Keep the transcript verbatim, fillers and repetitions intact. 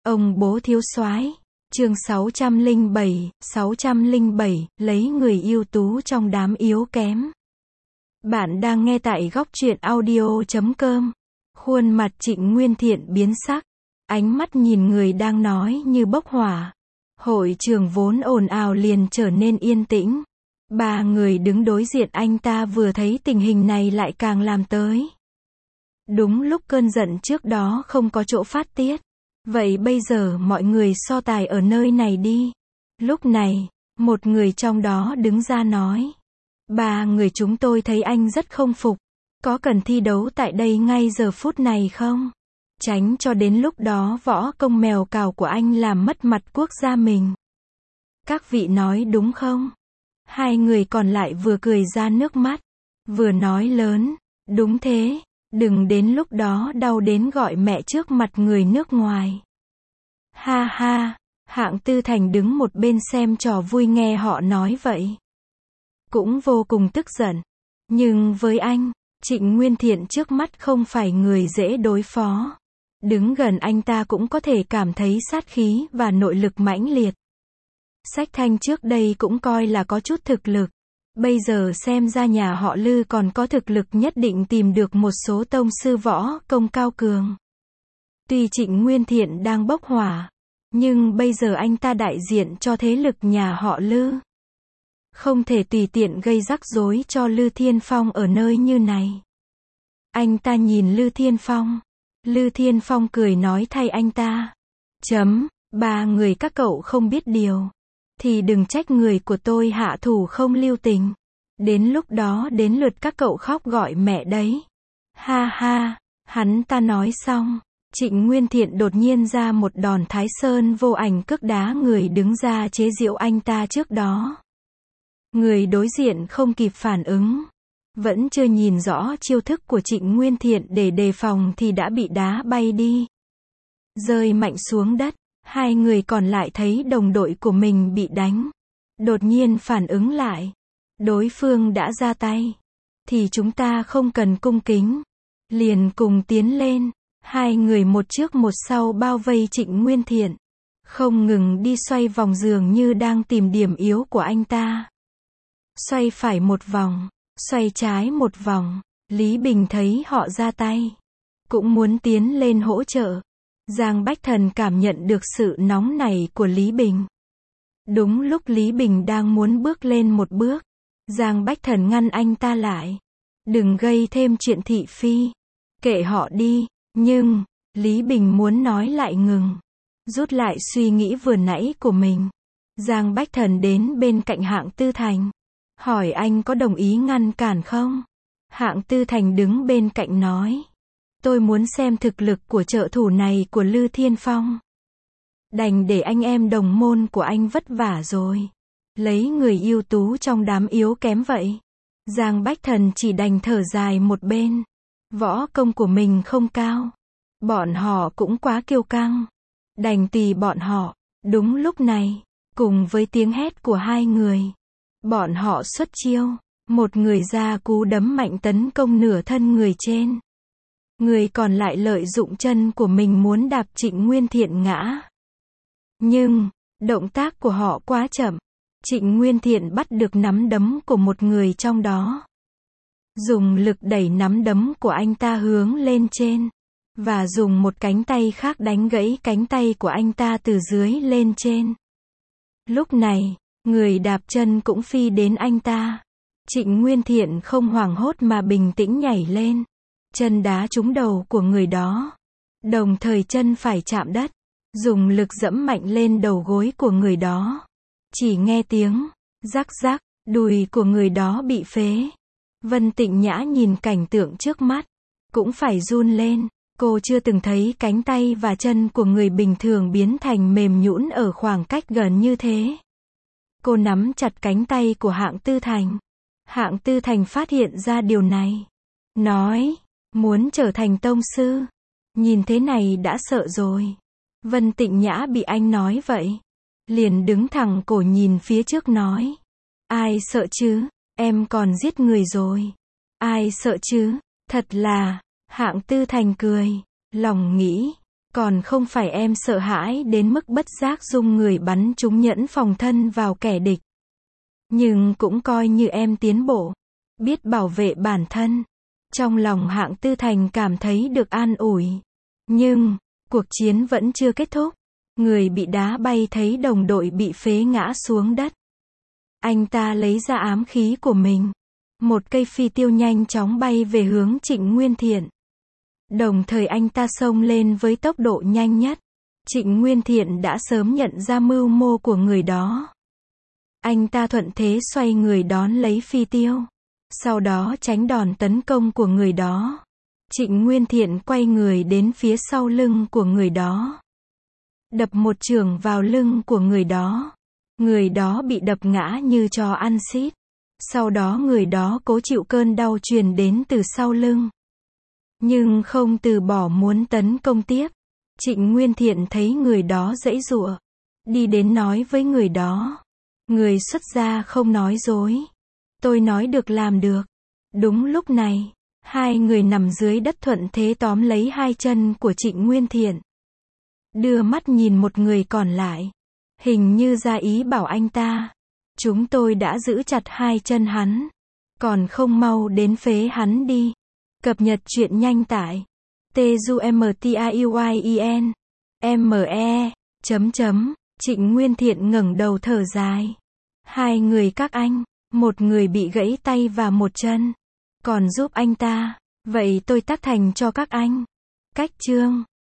Ông bố thiếu soái. Chương sáu trăm lẻ bảy, sáu trăm lẻ bảy, lấy người ưu tú trong đám yếu kém. Bạn đang nghe tại góc truyện audio chấm com. Khuôn mặt Trịnh Nguyên Thiện biến sắc, ánh mắt nhìn người đang nói như bốc hỏa. Hội trường vốn ồn ào liền trở nên yên tĩnh. Ba người đứng đối diện anh ta vừa thấy tình hình này lại càng làm tới. Đúng lúc cơn giận trước đó không có chỗ phát tiết. Vậy bây giờ mọi người so tài ở nơi này đi. Lúc này, một người trong đó đứng ra nói. Ba người chúng tôi thấy anh rất không phục. Có cần thi đấu tại đây ngay giờ phút này không? Tránh cho đến lúc đó võ công mèo cào của anh làm mất mặt quốc gia mình. Các vị nói đúng không? Hai người còn lại vừa cười ra nước mắt, vừa nói lớn. Đúng thế, đừng đến lúc đó đau đến gọi mẹ trước mặt người nước ngoài. Ha ha, Hạng Tư Thành đứng một bên xem trò vui nghe họ nói vậy. Cũng vô cùng tức giận. Nhưng với anh, Trịnh Nguyên Thiện trước mắt không phải người dễ đối phó. Đứng gần anh ta cũng có thể cảm thấy sát khí và nội lực mãnh liệt. Sách Thanh trước đây cũng coi là có chút thực lực. Bây giờ xem ra nhà họ Lư còn có thực lực nhất định tìm được một số tông sư võ công cao cường. Tuy Trịnh Nguyên Thiện đang bốc hỏa, nhưng bây giờ anh ta đại diện cho thế lực nhà họ Lư. Không thể tùy tiện gây rắc rối cho Lư Thiên Phong ở nơi như này. Anh ta nhìn Lư Thiên Phong. Lư Thiên Phong cười nói thay anh ta. Chấm, ba người các cậu không biết điều. Thì đừng trách người của tôi hạ thủ không lưu tình. Đến lúc đó đến lượt các cậu khóc gọi mẹ đấy. Ha ha, hắn ta nói xong. Trịnh Nguyên Thiện đột nhiên ra một đòn Thái Sơn vô ảnh cước đá người đứng ra chế giễu anh ta trước đó. Người đối diện không kịp phản ứng. Vẫn chưa nhìn rõ chiêu thức của Trịnh Nguyên Thiện để đề phòng thì đã bị đá bay đi. Rơi mạnh xuống đất. Hai người còn lại thấy đồng đội của mình bị đánh. Đột nhiên phản ứng lại. Đối phương đã ra tay. Thì chúng ta không cần cung kính. Liền cùng tiến lên. Hai người một trước một sau bao vây Trịnh Nguyên Thiện. Không ngừng đi xoay vòng dường như đang tìm điểm yếu của anh ta. Xoay phải một vòng. Xoay trái một vòng. Lý Bình thấy họ ra tay. Cũng muốn tiến lên hỗ trợ. Giang Bách Thần cảm nhận được sự nóng nảy của Lý Bình. Đúng lúc Lý Bình đang muốn bước lên một bước. Giang Bách Thần ngăn anh ta lại. Đừng gây thêm chuyện thị phi. Kệ họ đi. Nhưng, Lý Bình muốn nói lại ngừng. Rút lại suy nghĩ vừa nãy của mình. Giang Bách Thần đến bên cạnh Hạng Tư Thành. Hỏi anh có đồng ý ngăn cản không? Hạng Tư Thành đứng bên cạnh nói. Tôi muốn xem thực lực của trợ thủ này của Lư Thiên Phong. Đành để anh em đồng môn của anh vất vả rồi. Lấy người ưu tú trong đám yếu kém vậy. Giang Bách Thần chỉ đành thở dài một bên. Võ công của mình không cao. Bọn họ cũng quá kiêu căng. Đành tùy bọn họ. Đúng lúc này, cùng với tiếng hét của hai người, bọn họ xuất chiêu. Một người ra cú đấm mạnh tấn công nửa thân người trên. Người còn lại lợi dụng chân của mình muốn đạp Trịnh Nguyên Thiện ngã. Nhưng, động tác của họ quá chậm. Trịnh Nguyên Thiện bắt được nắm đấm của một người trong đó. Dùng lực đẩy nắm đấm của anh ta hướng lên trên. Và dùng một cánh tay khác đánh gãy cánh tay của anh ta từ dưới lên trên. Lúc này, người đạp chân cũng phi đến anh ta. Trịnh Nguyên Thiện không hoảng hốt mà bình tĩnh nhảy lên. Chân đá trúng đầu của người đó. Đồng thời chân phải chạm đất. Dùng lực dẫm mạnh lên đầu gối của người đó. Chỉ nghe tiếng rắc rắc, đùi của người đó bị phế. Vân Tịnh Nhã nhìn cảnh tượng trước mắt. Cũng phải run lên. Cô chưa từng thấy cánh tay và chân của người bình thường biến thành mềm nhũn ở khoảng cách gần như thế. Cô nắm chặt cánh tay của Hạng Tư Thành. Hạng Tư Thành phát hiện ra điều này. Nói. Muốn trở thành tông sư. Nhìn thế này đã sợ rồi. Vân Tịnh Nhã bị anh nói vậy. Liền đứng thẳng cổ nhìn phía trước nói. Ai sợ chứ, em còn giết người rồi. Ai sợ chứ, thật là, Hạng Tư Thành cười, lòng nghĩ, Còn không phải em sợ hãi đến mức bất giác dung người bắn trúng nhẫn phòng thân vào kẻ địch. Nhưng cũng coi như em tiến bộ, biết bảo vệ bản thân. Trong lòng Hạng Tư Thành cảm thấy được an ủi. Nhưng, cuộc chiến vẫn chưa kết thúc. Người bị đá bay thấy đồng đội bị phế ngã xuống đất. Anh ta lấy ra ám khí của mình. Một cây phi tiêu nhanh chóng bay về hướng Trịnh Nguyên Thiện. Đồng thời anh ta xông lên với tốc độ nhanh nhất. Trịnh Nguyên Thiện đã sớm nhận ra mưu mô của người đó. Anh ta thuận thế xoay người đón lấy phi tiêu. Sau đó tránh đòn tấn công của người đó. Trịnh Nguyên Thiện quay người đến phía sau lưng của người đó. Đập một chưởng vào lưng của người đó. Người đó bị đập ngã như chó ăn xít. Sau đó người đó cố chịu cơn đau truyền đến từ sau lưng. Nhưng không từ bỏ muốn tấn công tiếp. Trịnh Nguyên Thiện thấy người đó giãy giụa. Đi đến nói với người đó. Người xuất gia không nói dối. Tôi nói được làm được. Đúng lúc này, hai người nằm dưới đất thuận thế tóm lấy hai chân của Trịnh Nguyên Thiện. Đưa mắt nhìn một người còn lại. Hình như ra ý bảo anh ta. Chúng tôi đã giữ chặt hai chân hắn. Còn không mau đến phế hắn đi. Cập nhật truyện nhanh tại tuzumtruyen me chấm chấm. Trịnh Nguyên Thiện ngẩng đầu thở dài. Hai người các anh, một người bị gãy tay và một chân. Còn giúp anh ta, vậy tôi tác thành cho các anh. Cách chương